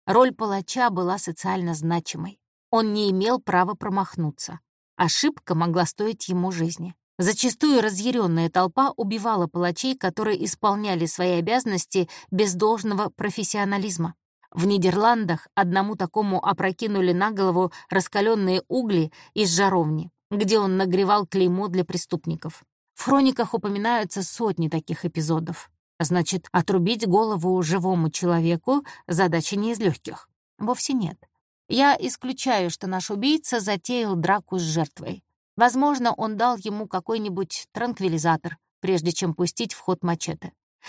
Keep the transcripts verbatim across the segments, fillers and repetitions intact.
Роль палача была социально значимой. Он не имел права промахнуться. Ошибка могла стоить ему жизни. Зачастую разъяренная толпа убивала палачей, которые исполняли свои обязанности без должного профессионализма. В Нидерландах одному такому опрокинули на голову раскаленные угли из жаровни, где он нагревал клеймо для преступников. В хрониках упоминаются сотни таких эпизодов. Значит, отрубить голову живому человеку — задача не из легких. Вовсе нет. Я исключаю, что наш убийца затеял драку с жертвой. Возможно, он дал ему какой-нибудь транквилизатор, прежде чем пустить в ход мачете.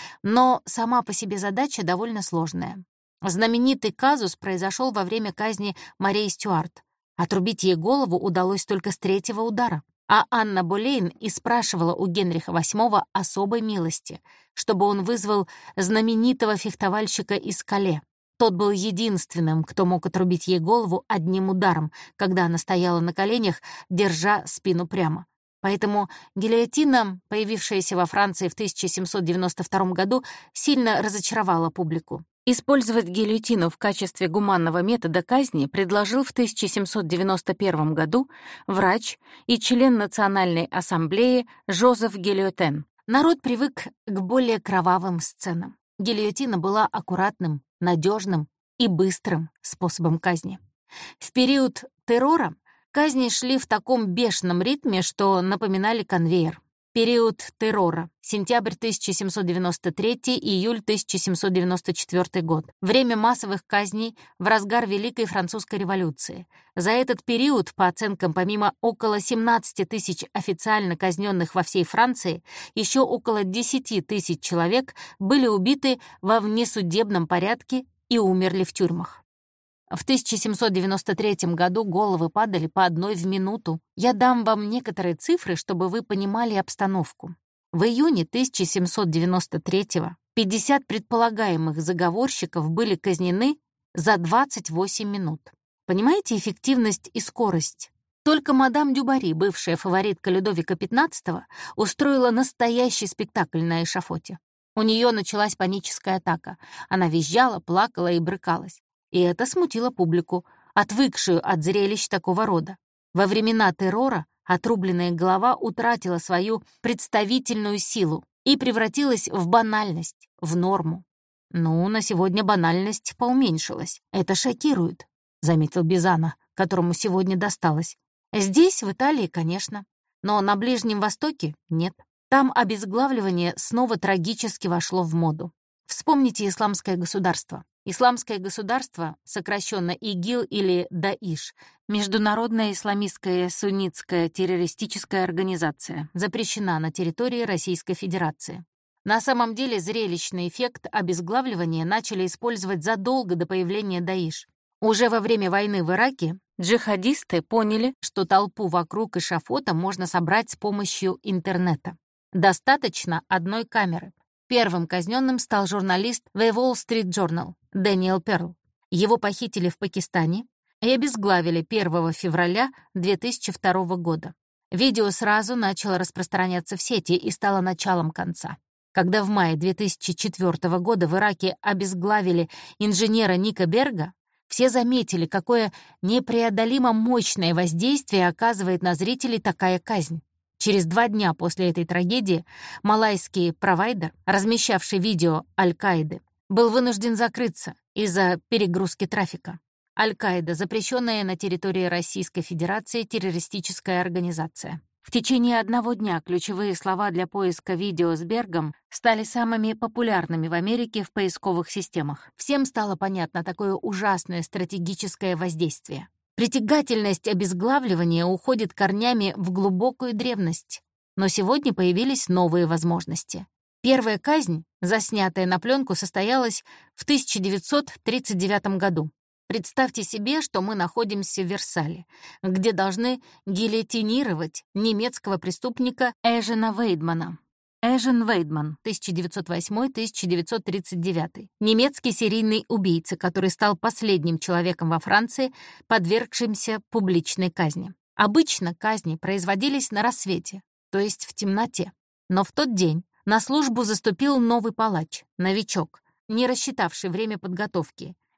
Но сама по себе задача довольно сложная. Знаменитый казус произошел во время казни Марии Стюарт. Отрубить ей голову удалось только с третьего удара. А Анна Болейн и спрашивала у Генриха восьмого особой милости, чтобы он вызвал знаменитого фехтовальщика из Кале. Тот был единственным, кто мог отрубить ей голову одним ударом, когда она стояла на коленях, держа спину прямо. Поэтому гильотина, появившаяся во Франции в тысяча семьсот девяносто втором году, сильно разочаровала публику. Использовать гильотину в качестве гуманного метода казни предложил в тысяча семьсот девяносто первом году врач и член Национальной ассамблеи Жозеф Гильотен. Народ привык к более кровавым сценам. Гильотина была аккуратным, надежным и быстрым способом казни. В период террора казни шли в таком бешеном ритме, что напоминали конвейер. Период террора. Сентябрь тысяча семьсот девяносто третий, июль тысяча семьсот девяносто четвёртый год. Время массовых казней в разгар Великой Французской революции. За этот период, по оценкам, помимо около семнадцати тысяч официально казненных во всей Франции, еще около десяти тысяч человек были убиты во внесудебном порядке и умерли в тюрьмах. В тысяча семьсот девяносто третьем году головы падали по одной в минуту. Я дам вам некоторые цифры, чтобы вы понимали обстановку. В июне тысяча семьсот девяносто третьего пятьдесят предполагаемых заговорщиков были казнены за двадцать восемь минут. Понимаете эффективность и скорость? Только мадам Дюбари, бывшая фаворитка Людовика пятнадцатого, устроила настоящий спектакль на эшафоте. У нее началась паническая атака. Она визжала, плакала и брыкалась. И это смутило публику, отвыкшую от зрелищ такого рода. Во времена террора отрубленная голова утратила свою представительную силу и превратилась в банальность, в норму. «Ну, на сегодня банальность поуменьшилась. Это шокирует», — заметил Бизано, которому сегодня досталось. «Здесь, в Италии, конечно, но на Ближнем Востоке нет. Там обезглавливание снова трагически вошло в моду. Вспомните исламское государство. Исламское государство, сокращенно ИГИЛ или ДАИШ, международная исламистская суннитская террористическая организация, запрещена на территории Российской Федерации. На самом деле зрелищный эффект обезглавливания начали использовать задолго до появления ДАИШ. Уже во время войны в Ираке джихадисты поняли, что толпу вокруг эшафота можно собрать с помощью интернета. Достаточно одной камеры. Первым казненным стал журналист The Wall Street Journal Дэниел Перл. Его похитили в Пакистане и обезглавили первого февраля две тысячи второго года. Видео сразу начало распространяться в сети и стало началом конца. Когда в мае две тысячи четвёртого года в Ираке обезглавили инженера Ника Берга, все заметили, какое непреодолимо мощное воздействие оказывает на зрителей такая казнь. Через два дня после этой трагедии малайский провайдер, размещавший видео Аль-Каиды, был вынужден закрыться из-за перегрузки трафика. Аль-Каида — запрещенная на территории Российской Федерации террористическая организация. В течение одного дня ключевые слова для поиска видео с Бергом стали самыми популярными в Америке в поисковых системах. Всем стало понятно такое ужасное стратегическое воздействие. Притягательность обезглавливания уходит корнями в глубокую древность. Но сегодня появились новые возможности. Первая казнь, заснятая на пленку, состоялась в тысяча девятьсот тридцать девятом году. Представьте себе, что мы находимся в Версале, где должны гильотинировать немецкого преступника Эжена Вейдмана. Эжен Вейдман, тысяча девятьсот восьмой — тысяча девятьсот тридцать девятый. Немецкий серийный убийца, который стал последним человеком во Франции, подвергшимся публичной казни. Обычно казни производились на рассвете, то есть в темноте. Но в тот день на службу заступил новый палач, новичок, не рассчитавший время подготовки,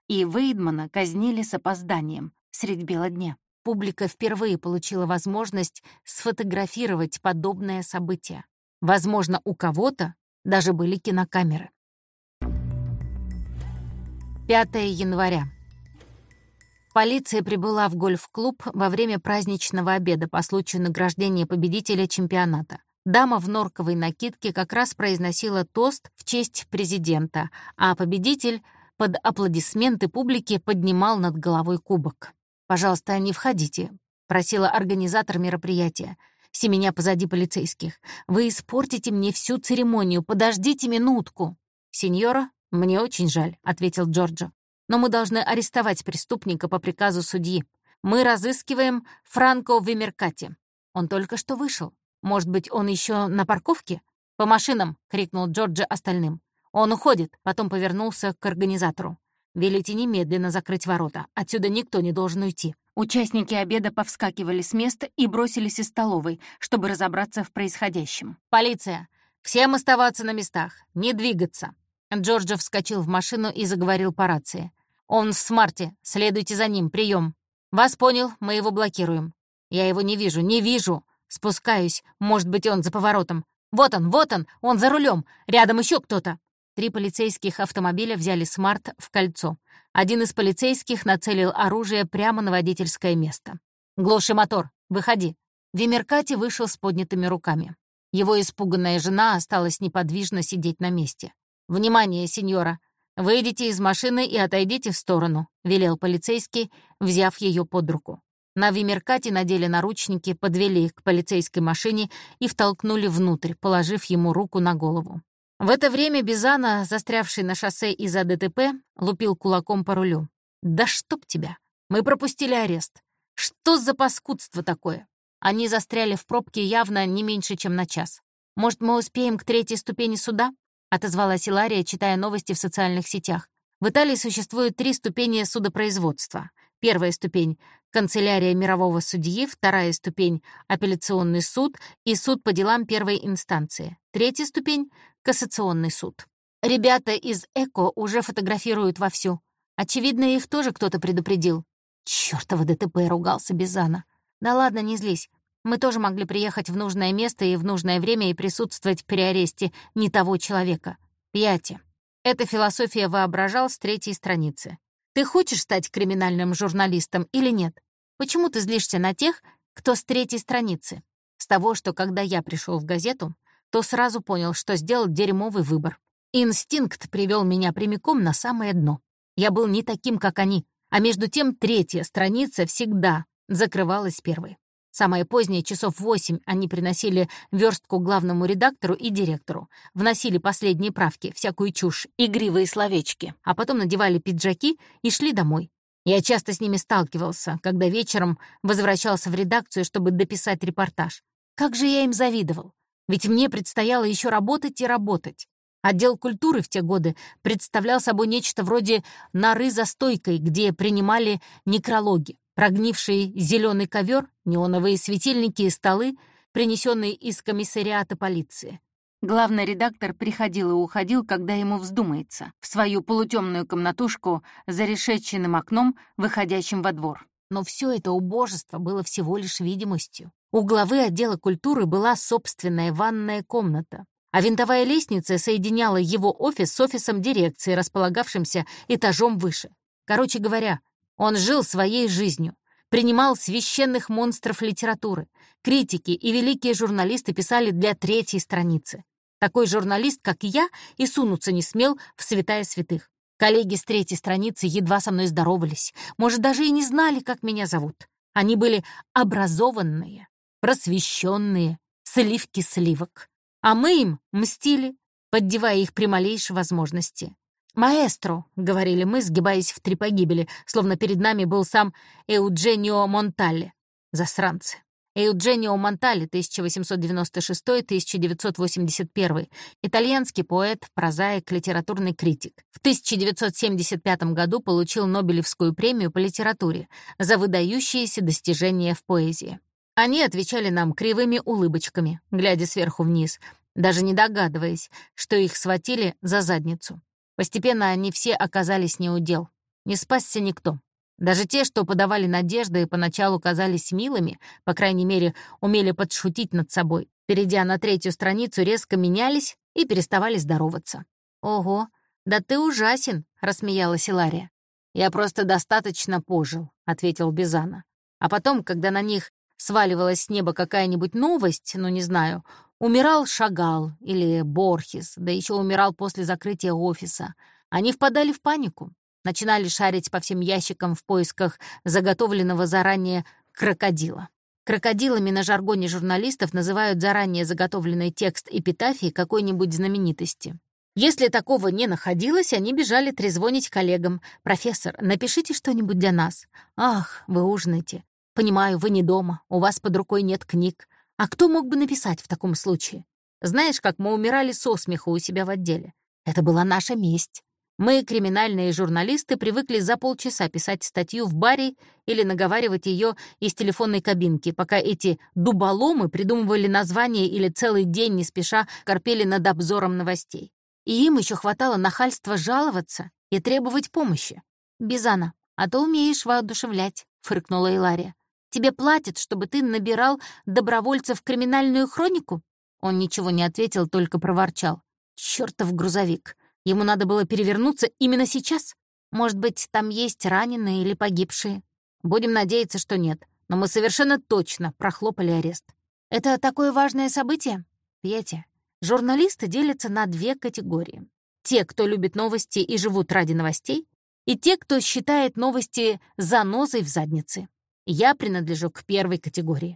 и Вейдмана казнили с опозданием, средь бела дня. Публика впервые получила возможность сфотографировать подобное событие. Возможно, у кого-то даже были кинокамеры. пятого января. Полиция прибыла в гольф-клуб во время праздничного обеда по случаю награждения победителя чемпионата. Дама в норковой накидке как раз произносила тост в честь президента, а победитель под аплодисменты публики поднимал над головой кубок. «Пожалуйста, не входите», — просила организатор мероприятия, семеня позади полицейских. «Вы испортите мне всю церемонию, подождите минутку». «Сеньора, мне очень жаль», — ответил Джорджо. «Но мы должны арестовать преступника по приказу судьи. Мы разыскиваем Франко Вимеркати. Он только что вышел. Может быть, он еще на парковке?» «По машинам!» — крикнул Джорджо остальным. «Он уходит», — потом повернулся к организатору. «Велите немедленно закрыть ворота. Отсюда никто не должен уйти». Участники обеда повскакивали с места и бросились из столовой, чтобы разобраться в происходящем. «Полиция! Всем оставаться на местах! Не двигаться!» Джорджо вскочил в машину и заговорил по рации. «Он в смарте. Следуйте за ним. Прием. Вас понял, мы его блокируем. Я его не вижу, не вижу. Спускаюсь. Может быть, он за поворотом. Вот он, вот он, он за рулем. Рядом еще кто-то». Три полицейских автомобиля взяли смарт в кольцо. Один из полицейских нацелил оружие прямо на водительское место. «Глуши мотор. Выходи». Вимеркати вышел с поднятыми руками. Его испуганная жена осталась неподвижно сидеть на месте. «Внимание, сеньора! Выйдите из машины и отойдите в сторону», — велел полицейский, взяв ее под руку. На Вимеркати надели наручники, подвели их к полицейской машине и втолкнули внутрь, положив ему руку на голову. В это время Бизана, застрявший на шоссе из-за ДТП, лупил кулаком по рулю. «Да чтоб тебя! Мы пропустили арест! Что за паскудство такое?» Они застряли в пробке явно не меньше, чем на час. «Может, мы успеем к третьей ступени суда?» — отозвалась Илария, читая новости в социальных сетях. В Италии существует три ступени судопроизводства. Первая ступень — канцелярия мирового судьи, вторая ступень — апелляционный суд и суд по делам первой инстанции. Третья ступень — кассационный суд. Ребята из ЭКО уже фотографируют вовсю. Очевидно, их тоже кто-то предупредил. «Чёртово ДТП», — ругался Бизана. «Да ладно, не злись. Мы тоже могли приехать в нужное место и в нужное время и присутствовать при аресте не того человека. Пьяти». Эта философия воображал с третьей страницы. Ты хочешь стать криминальным журналистом или нет? Почему ты злишься на тех, кто с третьей страницы? С того, что когда я пришел в газету, то сразу понял, что сделал дерьмовый выбор. Инстинкт привел меня прямиком на самое дно. Я был не таким, как они, а между тем третья страница всегда закрывалась первой. Самое позднее, часов восемь, они приносили верстку главному редактору и директору, вносили последние правки, всякую чушь, игривые словечки, а потом надевали пиджаки и шли домой. Я часто с ними сталкивался, когда вечером возвращался в редакцию, чтобы дописать репортаж. Как же я им завидовал, ведь мне предстояло еще работать и работать. Отдел культуры в те годы представлял собой нечто вроде норы за стойкой, где принимали некрологи. Прогнивший зеленый ковер, неоновые светильники и столы, принесенные из комиссариата полиции. Главный редактор приходил и уходил, когда ему вздумается, в свою полутемную комнатушку за решетчатым окном, выходящим во двор. Но все это убожество было всего лишь видимостью. У главы отдела культуры была собственная ванная комната, а винтовая лестница соединяла его офис с офисом дирекции, располагавшимся этажом выше. Короче говоря, он жил своей жизнью, принимал священных монстров литературы. Критики и великие журналисты писали для третьей страницы. Такой журналист, как и я, и сунуться не смел в святая святых. Коллеги с третьей страницы едва со мной здоровались, может, даже и не знали, как меня зовут. Они были образованные, просвещенные, сливки сливок. А мы им мстили, поддевая их при малейшей возможности. «Маэстро», — говорили мы, сгибаясь в три погибели, словно перед нами был сам Эудженио Монтале. Засранцы. Эудженио Монтале, тысяча восемьсот девяносто шестой — тысяча девятьсот восемьдесят первый, итальянский поэт, прозаик, литературный критик. В тысяча девятьсот семьдесят пятом году получил Нобелевскую премию по литературе за выдающиеся достижения в поэзии. Они отвечали нам кривыми улыбочками, глядя сверху вниз, даже не догадываясь, что их схватили за задницу. Постепенно они все оказались неудел. Не спасся никто. Даже те, что подавали надежды и поначалу казались милыми, по крайней мере, умели подшутить над собой, перейдя на третью страницу, резко менялись и переставали здороваться. «Ого, да ты ужасен», — рассмеялась Илария. «Я просто достаточно пожил», — ответил Бизана. А потом, когда на них сваливалась с неба какая-нибудь новость, ну, не знаю, умирал Шагал или Борхес, да еще умирал после закрытия офиса, они впадали в панику, начинали шарить по всем ящикам в поисках заготовленного заранее крокодила. Крокодилами на жаргоне журналистов называют заранее заготовленный текст эпитафии какой-нибудь знаменитости. Если такого не находилось, они бежали трезвонить коллегам. «Профессор, напишите что-нибудь для нас». «Ах, вы ужинаете. Понимаю, вы не дома, у вас под рукой нет книг. А кто мог бы написать в таком случае? Знаешь, как мы умирали со смеху у себя в отделе? Это была наша месть. Мы, криминальные журналисты, привыкли за полчаса писать статью в баре или наговаривать ее из телефонной кабинки, пока эти дуболомы придумывали название или целый день не спеша корпели над обзором новостей. И им еще хватало нахальства жаловаться и требовать помощи. «Бизана, а ты умеешь воодушевлять», — фыркнула Илария. «Тебе платят, чтобы ты набирал добровольцев в криминальную хронику?» Он ничего не ответил, только проворчал. «Чёртов грузовик. Ему надо было перевернуться именно сейчас? Может быть, там есть раненые или погибшие? Будем надеяться, что нет. Но мы совершенно точно прохлопали арест. Это такое важное событие? Петя, журналисты делятся на две категории. Те, кто любит новости и живут ради новостей, и те, кто считает новости занозой в заднице. Я принадлежу к первой категории.